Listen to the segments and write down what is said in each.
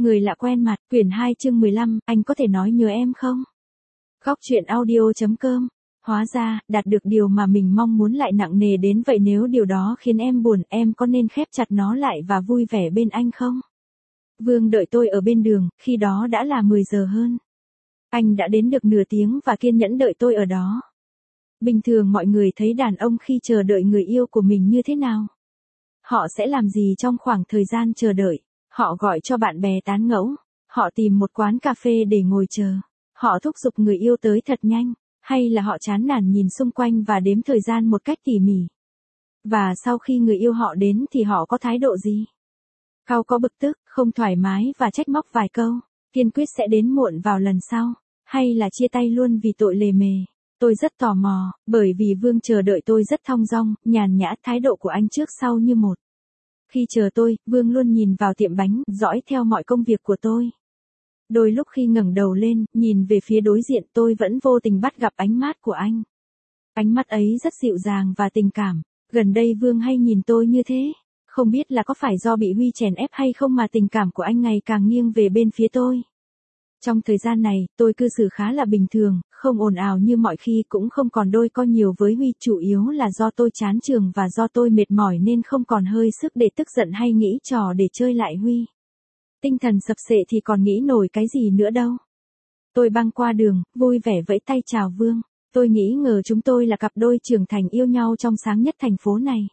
Người lạ quen mặt, quyển 2 chương 15, anh có thể nói nhớ em không? Góc truyện audio.com. Hóa ra, đạt được điều mà mình mong muốn lại nặng nề đến vậy, nếu điều đó khiến em buồn, em có nên khép chặt nó lại và vui vẻ bên anh không? Vương đợi tôi ở bên đường, khi đó đã là 10 giờ hơn. Anh đã đến được nửa tiếng và kiên nhẫn đợi tôi ở đó. Bình thường mọi người thấy đàn ông khi chờ đợi người yêu của mình như thế nào? Họ sẽ làm gì trong khoảng thời gian chờ đợi? Họ gọi cho bạn bè tán gẫu. Họ tìm một quán cà phê để ngồi chờ. Họ thúc giục người yêu tới thật nhanh. Hay là họ chán nản nhìn xung quanh và đếm thời gian một cách tỉ mỉ? Và sau khi người yêu họ đến thì họ có thái độ gì? Cau có bực tức, không thoải mái và trách móc vài câu, kiên quyết sẽ đến muộn vào lần sau, hay là chia tay luôn vì tội lề mề? Tôi rất tò mò, bởi vì Vương chờ đợi tôi rất thong dong, nhàn nhã, thái độ của anh trước sau như một. Khi chờ tôi, Vương luôn nhìn vào tiệm bánh, dõi theo mọi công việc của tôi. Đôi lúc khi ngẩng đầu lên, nhìn về phía đối diện, tôi vẫn vô tình bắt gặp ánh mắt của anh. Ánh mắt ấy rất dịu dàng và tình cảm. Gần đây Vương hay nhìn tôi như thế. Không biết là có phải do bị Huy chèn ép hay không mà tình cảm của anh ngày càng nghiêng về bên phía tôi. Trong thời gian này, tôi cư xử khá là bình thường, không ồn ào như mọi khi, cũng không còn đôi co nhiều với Huy, chủ yếu là do tôi chán trường và do tôi mệt mỏi nên không còn hơi sức để tức giận hay nghĩ trò để chơi lại Huy. Tinh thần sập sệ thì còn nghĩ nổi cái gì nữa đâu. Tôi băng qua đường, vui vẻ vẫy tay chào Vương. Tôi nghĩ ngờ chúng tôi là cặp đôi trưởng thành yêu nhau trong sáng nhất thành phố này.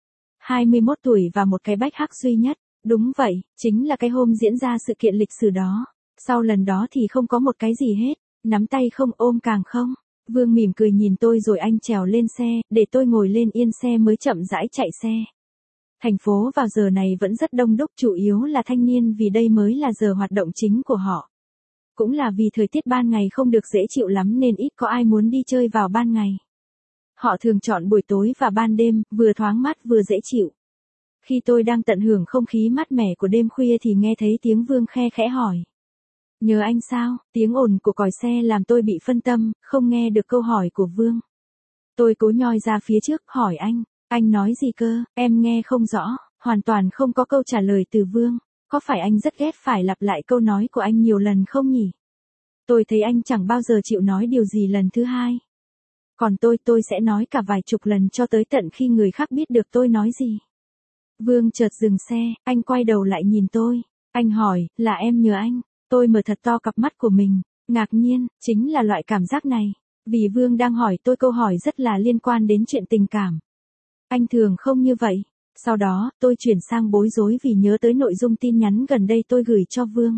21 tuổi và một cái bách hắc duy nhất. Đúng vậy, chính là cái hôm diễn ra sự kiện lịch sử đó. Sau lần đó thì không có một cái gì hết. Nắm tay không, ôm càng không. Vương mỉm cười nhìn tôi rồi anh trèo lên xe, để tôi ngồi lên yên xe mới chậm rãi chạy xe. Thành phố vào giờ này vẫn rất đông đúc, chủ yếu là thanh niên vì đây mới là giờ hoạt động chính của họ. Cũng là vì thời tiết ban ngày không được dễ chịu lắm nên ít có ai muốn đi chơi vào ban ngày. Họ thường chọn buổi tối và ban đêm, vừa thoáng mát vừa dễ chịu. Khi tôi đang tận hưởng không khí mát mẻ của đêm khuya thì nghe thấy tiếng Vương khe khẽ hỏi. Nhớ anh sao? Tiếng ồn của còi xe làm tôi bị phân tâm, không nghe được câu hỏi của Vương. Tôi cố nhoi ra phía trước, hỏi anh nói gì cơ? Em nghe không rõ, hoàn toàn không có câu trả lời từ Vương. Có phải anh rất ghét phải lặp lại câu nói của anh nhiều lần không nhỉ? Tôi thấy anh chẳng bao giờ chịu nói điều gì lần thứ hai. Còn tôi sẽ nói cả vài chục lần cho tới tận khi người khác biết được tôi nói gì. Vương chợt dừng xe, anh quay đầu lại nhìn tôi. Anh hỏi, là em nhớ anh? Tôi mở thật to cặp mắt của mình, ngạc nhiên, chính là loại cảm giác này. Vì Vương đang hỏi tôi câu hỏi rất là liên quan đến chuyện tình cảm. Anh thường không như vậy. Sau đó, tôi chuyển sang bối rối vì nhớ tới nội dung tin nhắn gần đây tôi gửi cho Vương.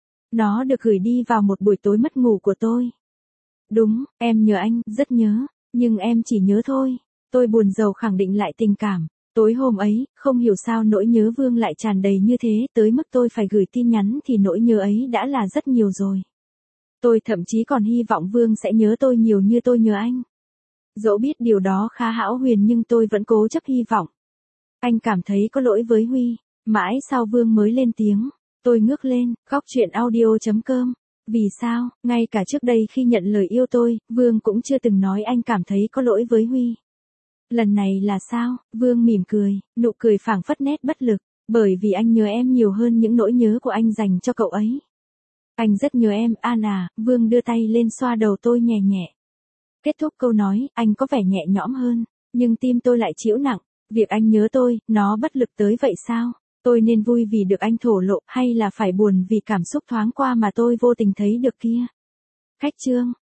Nó được gửi đi vào một buổi tối mất ngủ của tôi. Đúng, em nhớ anh, rất nhớ, nhưng em chỉ nhớ thôi. Tôi buồn rầu khẳng định lại tình cảm. Tối hôm ấy, không hiểu sao nỗi nhớ Vương lại tràn đầy như thế, tới mức tôi phải gửi tin nhắn thì nỗi nhớ ấy đã là rất nhiều rồi. Tôi thậm chí còn hy vọng Vương sẽ nhớ tôi nhiều như tôi nhớ anh. Dẫu biết điều đó khá hão huyền nhưng tôi vẫn cố chấp hy vọng. Anh cảm thấy có lỗi với Huy. Mãi sau Vương mới lên tiếng. Tôi ngước lên, góc truyện audio.com. Vì sao, ngay cả trước đây khi nhận lời yêu tôi, Vương cũng chưa từng nói anh cảm thấy có lỗi với Huy. Lần này là sao? Vương mỉm cười, nụ cười phảng phất nét bất lực. Bởi vì anh nhớ em nhiều hơn những nỗi nhớ của anh dành cho cậu ấy. Anh rất nhớ em, An à. Vương đưa tay lên xoa đầu tôi nhẹ nhẹ. Kết thúc câu nói, anh có vẻ nhẹ nhõm hơn. Nhưng tim tôi lại trĩu nặng. Việc anh nhớ tôi, nó bất lực tới vậy sao? Tôi nên vui vì được anh thổ lộ, hay là phải buồn vì cảm xúc thoáng qua mà tôi vô tình thấy được kia? Khách chương.